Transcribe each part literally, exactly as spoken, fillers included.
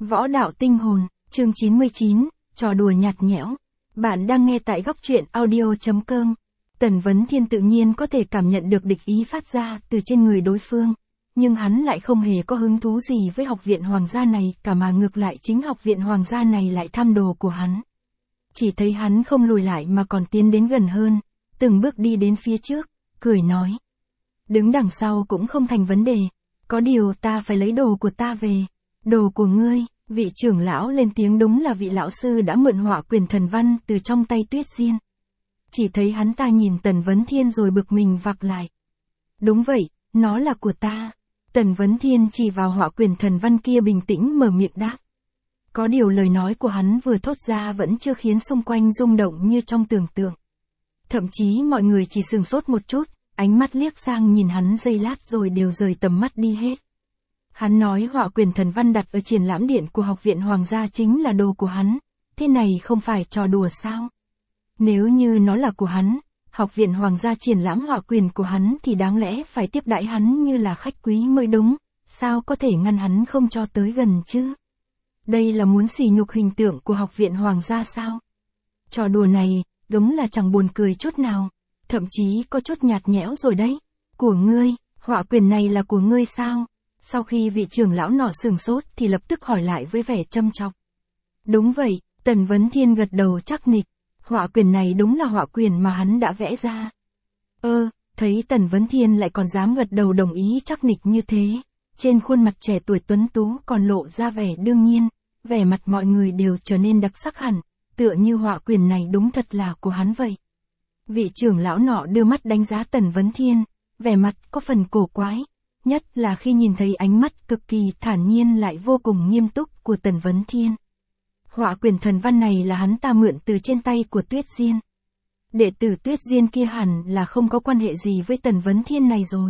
Võ đạo tinh hồn, chương chín mươi chín, trò đùa nhạt nhẽo. Bạn đang nghe tại góc truyện audio.com. Tần Vấn Thiên tự nhiên có thể cảm nhận được địch ý phát ra từ trên người đối phương. Nhưng hắn lại không hề có hứng thú gì với học viện hoàng gia này cả, mà ngược lại chính học viện hoàng gia này lại tham đồ của hắn. Chỉ thấy hắn không lùi lại mà còn tiến đến gần hơn, từng bước đi đến phía trước, cười nói. Đứng đằng sau cũng không thành vấn đề, có điều ta phải lấy đồ của ta về. Đồ của ngươi? Vị trưởng lão lên tiếng, đúng là vị lão sư đã mượn Hỏa Quyền Thần Văn từ trong tay Tuyết Diên. Chỉ thấy hắn ta nhìn Tần Vấn Thiên rồi bực mình vặc lại. Đúng vậy, nó là của ta. Tần Vấn Thiên chỉ vào Hỏa Quyền Thần Văn kia bình tĩnh mở miệng đáp. Có điều lời nói của hắn vừa thốt ra vẫn chưa khiến xung quanh rung động như trong tưởng tượng. Thậm chí mọi người chỉ sửng sốt một chút, ánh mắt liếc sang nhìn hắn giây lát rồi đều rời tầm mắt đi hết. Hắn nói Hỏa Quyền Thần Văn đặt ở triển lãm điện của học viện hoàng gia chính là đồ của hắn, thế này không phải trò đùa sao? Nếu như nó là của hắn, học viện hoàng gia triển lãm hỏa quyền của hắn thì đáng lẽ phải tiếp đãi hắn như là khách quý mới đúng, sao có thể ngăn hắn không cho tới gần chứ? Đây là muốn sỉ nhục hình tượng của học viện hoàng gia sao? Trò đùa này, đúng là chẳng buồn cười chút nào, thậm chí có chút nhạt nhẽo rồi đấy. Của ngươi, hỏa quyền này là của ngươi sao? Sau khi vị trưởng lão nọ sửng sốt thì lập tức hỏi lại với vẻ châm chọc. Đúng vậy, Tần Vấn Thiên gật đầu chắc nịch, hỏa quyền này đúng là hỏa quyền mà hắn đã vẽ ra. Ơ, thấy Tần Vấn Thiên lại còn dám gật đầu đồng ý chắc nịch như thế, trên khuôn mặt trẻ tuổi tuấn tú còn lộ ra vẻ đương nhiên, vẻ mặt mọi người đều trở nên đặc sắc hẳn, tựa như hỏa quyền này đúng thật là của hắn vậy. Vị trưởng lão nọ đưa mắt đánh giá Tần Vấn Thiên, vẻ mặt có phần cổ quái. Nhất là khi nhìn thấy ánh mắt cực kỳ thản nhiên lại vô cùng nghiêm túc của Tần Vấn Thiên. Hỏa Quyền Thần Văn này là hắn ta mượn từ trên tay của Tuyết Diên. Đệ tử Tuyết Diên kia hẳn là không có quan hệ gì với Tần Vấn Thiên này rồi.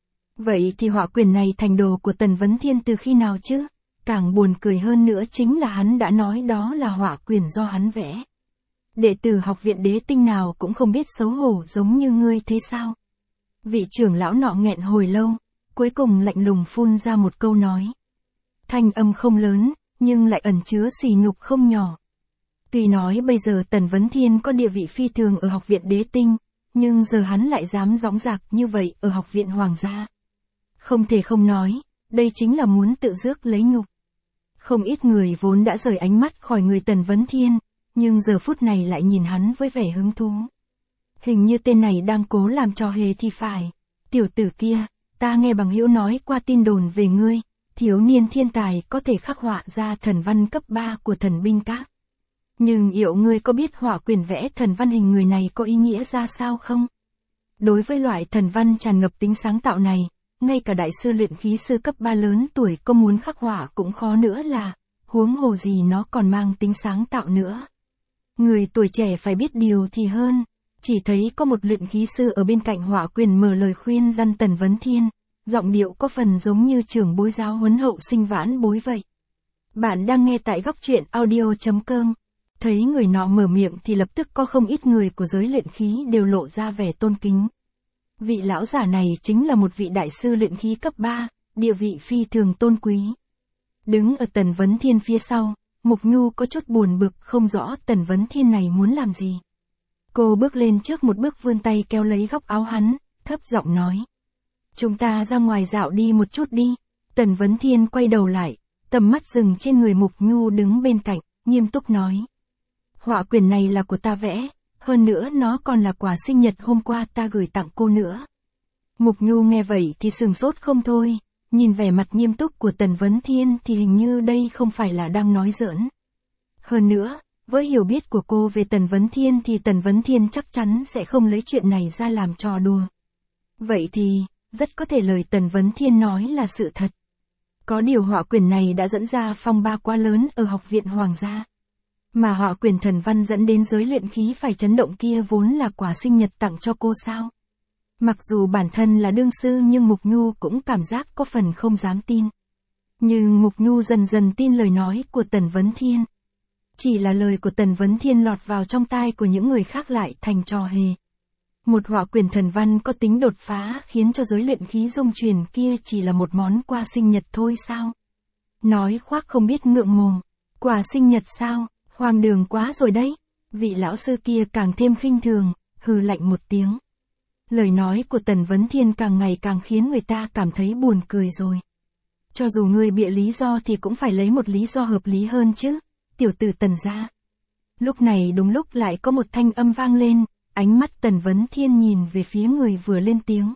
Vậy thì hỏa quyền này thành đồ của Tần Vấn Thiên từ khi nào chứ? Càng buồn cười hơn nữa chính là hắn đã nói đó là hỏa quyền do hắn vẽ. Đệ tử học viện đế tinh nào cũng không biết xấu hổ giống như ngươi thế sao? Vị trưởng lão nọ nghẹn hồi lâu, cuối cùng lạnh lùng phun ra một câu nói. Thanh âm không lớn, nhưng lại ẩn chứa sỉ nhục không nhỏ. Tuy nói bây giờ Tần Vấn Thiên có địa vị phi thường ở học viện đế tinh, nhưng giờ hắn lại dám dõng dạc như vậy ở học viện hoàng gia. Không thể không nói, đây chính là muốn tự rước lấy nhục. Không ít người vốn đã rời ánh mắt khỏi người Tần Vấn Thiên, nhưng giờ phút này lại nhìn hắn với vẻ hứng thú. Hình như tên này đang cố làm trò hề thì phải. Tiểu tử kia, ta nghe bằng hữu nói qua tin đồn về ngươi, thiếu niên thiên tài có thể khắc họa ra thần văn cấp ba của thần binh các. Nhưng liệu ngươi có biết hỏa quyền vẽ thần văn hình người này có ý nghĩa ra sao không? Đối với loại thần văn tràn ngập tính sáng tạo này, ngay cả đại sư luyện khí sư cấp ba lớn tuổi có muốn khắc họa cũng khó nữa là, huống hồ gì nó còn mang tính sáng tạo nữa. Người tuổi trẻ phải biết điều thì hơn. Chỉ thấy có một luyện khí sư ở bên cạnh hỏa quyền mở lời khuyên răn Tần Vấn Thiên, giọng điệu có phần giống như trưởng bối giáo huấn hậu sinh vãn bối vậy. Bạn đang nghe tại góc truyện audio.com. Thấy người nọ mở miệng thì lập tức có không ít người của giới luyện khí đều lộ ra vẻ tôn kính. Vị lão giả này chính là một vị đại sư luyện khí cấp ba, địa vị phi thường tôn quý. Đứng ở Tần Vấn Thiên phía sau, Mục Nhu có chút buồn bực không rõ Tần Vấn Thiên này muốn làm gì. Cô bước lên trước một bước vươn tay kéo lấy góc áo hắn, thấp giọng nói. Chúng ta ra ngoài dạo đi một chút đi. Tần Vấn Thiên quay đầu lại, tầm mắt dừng trên người Mục Nhu đứng bên cạnh, nghiêm túc nói. Họa quyền này là của ta vẽ, hơn nữa nó còn là quà sinh nhật hôm qua ta gửi tặng cô nữa. Mục Nhu nghe vậy thì sừng sốt không thôi, nhìn vẻ mặt nghiêm túc của Tần Vấn Thiên thì hình như đây không phải là đang nói giỡn. Hơn nữa, với hiểu biết của cô về Tần Vấn Thiên thì Tần Vấn Thiên chắc chắn sẽ không lấy chuyện này ra làm trò đùa. Vậy thì, rất có thể lời Tần Vấn Thiên nói là sự thật. Có điều họa quyền này đã dẫn ra phong ba quá lớn ở học viện hoàng gia. Mà họa quyền thần văn dẫn đến giới luyện khí phải chấn động kia vốn là quà sinh nhật tặng cho cô sao. Mặc dù bản thân là đương sư nhưng Mục Nhu cũng cảm giác có phần không dám tin. Nhưng Mục Nhu dần dần tin lời nói của Tần Vấn Thiên. Chỉ là lời của Tần Vấn Thiên lọt vào trong tai của những người khác lại thành trò hề. Một họa quyền thần văn có tính đột phá khiến cho giới luyện khí dung truyền kia chỉ là một món quà sinh nhật thôi sao? Nói khoác không biết ngượng mồm. Quà sinh nhật sao, hoang đường quá rồi đấy. Vị lão sư kia càng thêm khinh thường, hừ lạnh một tiếng. Lời nói của Tần Vấn Thiên càng ngày càng khiến người ta cảm thấy buồn cười rồi. Cho dù ngươi bịa lý do thì cũng phải lấy một lý do hợp lý hơn chứ, tiểu tử Tần gia. Lúc này đúng lúc lại có một thanh âm vang lên, ánh mắt Tần Vấn Thiên nhìn về phía người vừa lên tiếng.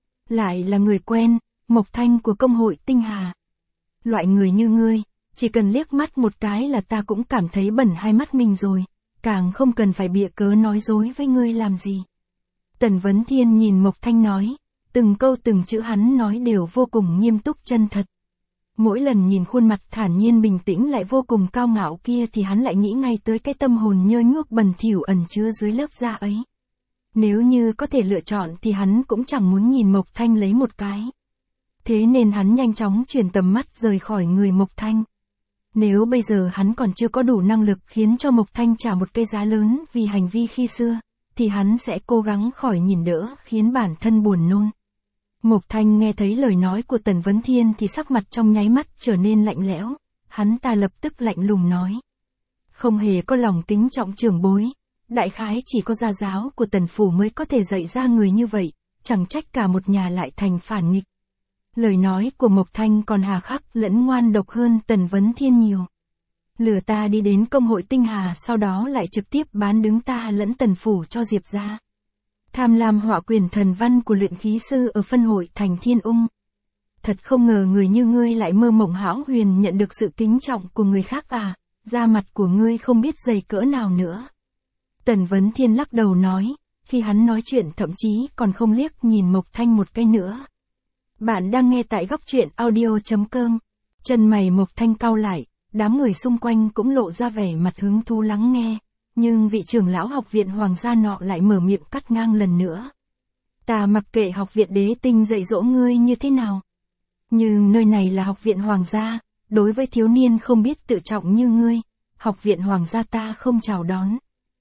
Lại là người quen, Mộc Thanh của công hội Tinh Hà. Loại người như ngươi, chỉ cần liếc mắt một cái là ta cũng cảm thấy bẩn hai mắt mình rồi, càng không cần phải bịa cớ nói dối với ngươi làm gì. Tần Vấn Thiên nhìn Mộc Thanh nói, từng câu từng chữ hắn nói đều vô cùng nghiêm túc chân thật. Mỗi lần nhìn khuôn mặt thản nhiên bình tĩnh lại vô cùng cao ngạo kia thì hắn lại nghĩ ngay tới cái tâm hồn nhơ nhuốc bẩn thỉu ẩn chứa dưới lớp da ấy. Nếu như có thể lựa chọn thì hắn cũng chẳng muốn nhìn Mộc Thanh lấy một cái. Thế nên hắn nhanh chóng chuyển tầm mắt rời khỏi người Mộc Thanh. Nếu bây giờ hắn còn chưa có đủ năng lực khiến cho Mộc Thanh trả một cái giá lớn vì hành vi khi xưa, thì hắn sẽ cố gắng khỏi nhìn đỡ khiến bản thân buồn nôn. Mộc Thanh nghe thấy lời nói của Tần Vấn Thiên thì sắc mặt trong nháy mắt trở nên lạnh lẽo, hắn ta lập tức lạnh lùng nói. Không hề có lòng kính trọng trưởng bối, đại khái chỉ có gia giáo của Tần Phủ mới có thể dạy ra người như vậy, chẳng trách cả một nhà lại thành phản nghịch. Lời nói của Mộc Thanh còn hà khắc lẫn ngoan độc hơn Tần Vấn Thiên nhiều. Lừa ta đi đến công hội Tinh Hà sau đó lại trực tiếp bán đứng ta lẫn Tần Phủ cho Diệp gia. Tham lam họa quyền thần văn của luyện khí sư ở phân hội thành Thiên Ung. Thật không ngờ người như ngươi lại mơ mộng hão huyền nhận được sự kính trọng của người khác à, da mặt của ngươi không biết dày cỡ nào nữa. Tần Vấn Thiên lắc đầu nói, khi hắn nói chuyện thậm chí còn không liếc nhìn Mộc Thanh một cái nữa. Bạn đang nghe tại góc truyện audio chấm com. Chân mày Mộc Thanh cau lại, đám người xung quanh cũng lộ ra vẻ mặt hứng thú lắng nghe. Nhưng vị trưởng lão học viện hoàng gia nọ lại mở miệng cắt ngang lần nữa. Ta mặc kệ học viện đế tinh dạy dỗ ngươi như thế nào. Nhưng nơi này là học viện hoàng gia, đối với thiếu niên không biết tự trọng như ngươi, học viện hoàng gia ta không chào đón.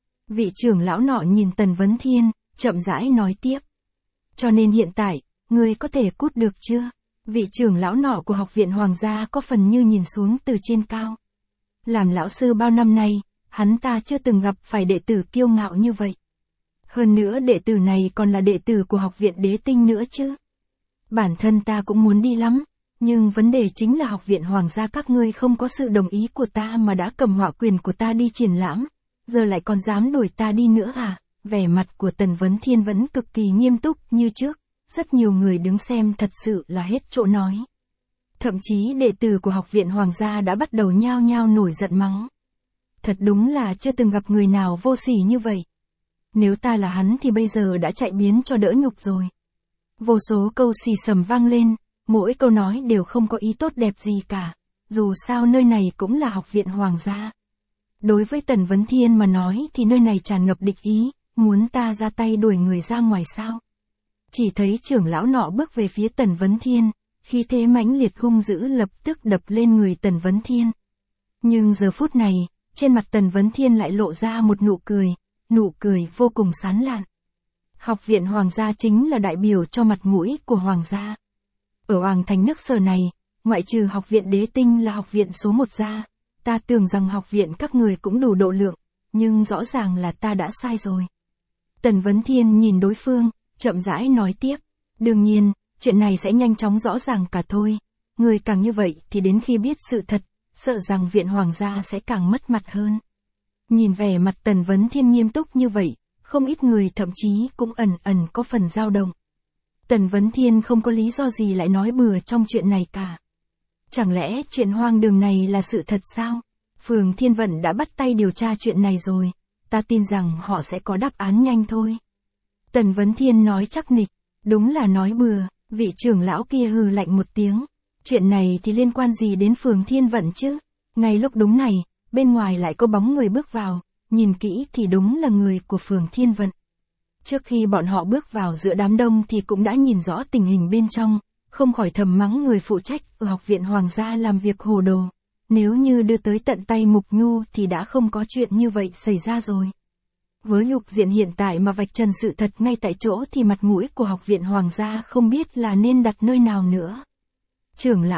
Vị trưởng lão nọ nhìn Tần Vấn Thiên, chậm rãi nói tiếp. Cho nên hiện tại, ngươi có thể cút được chưa? Vị trưởng lão nọ của học viện hoàng gia có phần như nhìn xuống từ trên cao. Làm lão sư bao năm nay, hắn ta chưa từng gặp phải đệ tử kiêu ngạo như vậy. Hơn nữa đệ tử này còn là đệ tử của học viện đế tinh nữa chứ. Bản thân ta cũng muốn đi lắm, nhưng vấn đề chính là học viện hoàng gia các ngươi không có sự đồng ý của ta mà đã cầm họa quyền của ta đi triển lãm, giờ lại còn dám đuổi ta đi nữa à? Vẻ mặt của Tần Vấn Thiên vẫn cực kỳ nghiêm túc như trước, rất nhiều người đứng xem thật sự là hết chỗ nói. Thậm chí đệ tử của học viện hoàng gia đã bắt đầu nhao nhao nổi giận mắng. Thật đúng là chưa từng gặp người nào vô sỉ như vậy. Nếu ta là hắn thì bây giờ đã chạy biến cho đỡ nhục rồi. Vô số câu xì xầm vang lên, mỗi câu nói đều không có ý tốt đẹp gì cả. Dù sao nơi này cũng là học viện hoàng gia. Đối với Tần Vấn Thiên mà nói thì nơi này tràn ngập địch ý, muốn ta ra tay đuổi người ra ngoài sao. Chỉ thấy trưởng lão nọ bước về phía Tần Vấn Thiên, khí thế mãnh liệt hung dữ lập tức đập lên người Tần Vấn Thiên. Nhưng giờ phút này, trên mặt Tần Vấn Thiên lại lộ ra một nụ cười, nụ cười vô cùng sán lạn. Học viện hoàng gia chính là đại biểu cho mặt mũi của hoàng gia. Ở Hoàng Thành nước Sở này, ngoại trừ học viện đế tinh là học viện số một gia, ta tưởng rằng học viện các người cũng đủ độ lượng, nhưng rõ ràng là ta đã sai rồi. Tần Vấn Thiên nhìn đối phương, chậm rãi nói tiếp, đương nhiên, chuyện này sẽ nhanh chóng rõ ràng cả thôi, người càng như vậy thì đến khi biết sự thật, sợ rằng viện hoàng gia sẽ càng mất mặt hơn. Nhìn vẻ mặt Tần Vấn Thiên nghiêm túc như vậy, không ít người thậm chí cũng ẩn ẩn có phần dao động. Tần Vấn Thiên không có lý do gì lại nói bừa trong chuyện này cả. Chẳng lẽ chuyện hoang đường này là sự thật sao? Phường Thiên Vận đã bắt tay điều tra chuyện này rồi, ta tin rằng họ sẽ có đáp án nhanh thôi. Tần Vấn Thiên nói chắc nịch, đúng là nói bừa, vị trưởng lão kia hừ lạnh một tiếng. Chuyện này thì liên quan gì đến Phường Thiên Vận chứ? Ngay lúc đúng này, bên ngoài lại có bóng người bước vào, nhìn kỹ thì đúng là người của Phường Thiên Vận. Trước khi bọn họ bước vào giữa đám đông thì cũng đã nhìn rõ tình hình bên trong, không khỏi thầm mắng người phụ trách ở học viện hoàng gia làm việc hồ đồ. Nếu như đưa tới tận tay Mục Nhu thì đã không có chuyện như vậy xảy ra rồi. Với nhục diện hiện tại mà vạch trần sự thật ngay tại chỗ thì mặt mũi của học viện hoàng gia không biết là nên đặt nơi nào nữa. Trưởng lão,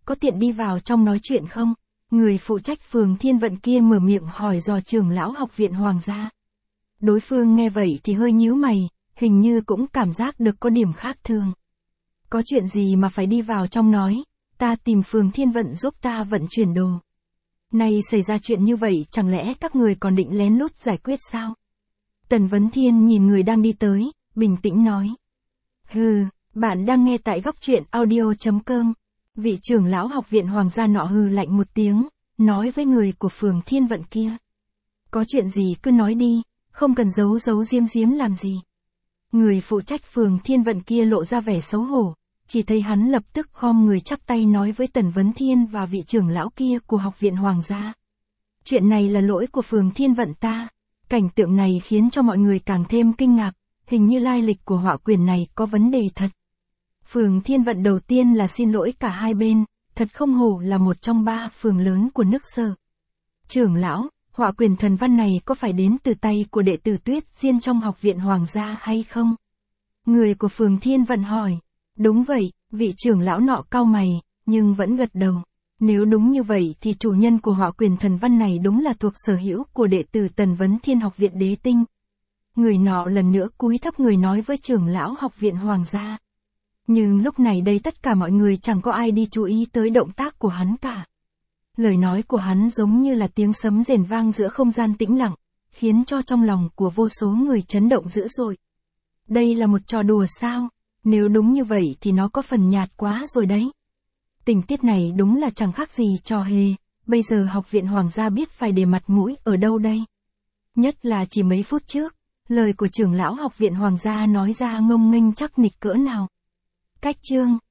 có tiện đi vào trong nói chuyện không? Người phụ trách phường Thiên Vận kia mở miệng hỏi dò trưởng lão học viện Hoàng gia. Đối phương nghe vậy thì hơi nhíu mày, hình như cũng cảm giác được có điểm khác thường. Có chuyện gì mà phải đi vào trong nói, ta tìm phường Thiên Vận giúp ta vận chuyển đồ. Nay xảy ra chuyện như vậy chẳng lẽ các người còn định lén lút giải quyết sao? Tần Vấn Thiên nhìn người đang đi tới, bình tĩnh nói. Hừ, bạn đang nghe tại góc truyện audio chấm com. Vị trưởng lão học viện Hoàng gia nọ hừ lạnh một tiếng, nói với người của phường Thiên Vận kia. Có chuyện gì cứ nói đi, không cần giấu giấu giếm giếm làm gì. Người phụ trách phường Thiên Vận kia lộ ra vẻ xấu hổ, chỉ thấy hắn lập tức khom người chắp tay nói với Tần Vấn Thiên và vị trưởng lão kia của học viện Hoàng gia. Chuyện này là lỗi của phường Thiên Vận ta. Cảnh tượng này khiến cho mọi người càng thêm kinh ngạc, hình như lai lịch của họa quyền này có vấn đề thật. Phường Thiên Vận đầu tiên là xin lỗi cả hai bên, thật không hổ là một trong ba phường lớn của nước Sở. Trưởng lão, họa quyền thần văn này có phải đến từ tay của đệ tử Tuyết Diên trong học viện Hoàng gia hay không? Người của phường Thiên Vận hỏi. Đúng vậy, vị trưởng lão nọ cau mày, nhưng vẫn gật đầu. Nếu đúng như vậy thì chủ nhân của họa quyền thần văn này đúng là thuộc sở hữu của đệ tử Tần Vấn Thiên học viện Đế Tinh. Người nọ lần nữa cúi thấp người nói với trưởng lão học viện Hoàng gia. Nhưng lúc này đây tất cả mọi người chẳng có ai đi chú ý tới động tác của hắn cả. Lời nói của hắn giống như là tiếng sấm rền vang giữa không gian tĩnh lặng, khiến cho trong lòng của vô số người chấn động dữ dội. Đây là một trò đùa sao? Nếu đúng như vậy thì nó có phần nhạt quá rồi đấy. Tình tiết này đúng là chẳng khác gì trò hề, bây giờ học viện Hoàng gia biết phải để mặt mũi ở đâu đây? Nhất là chỉ mấy phút trước, lời của trưởng lão học viện Hoàng gia nói ra ngông nghênh chắc nịch cỡ nào. Cách chương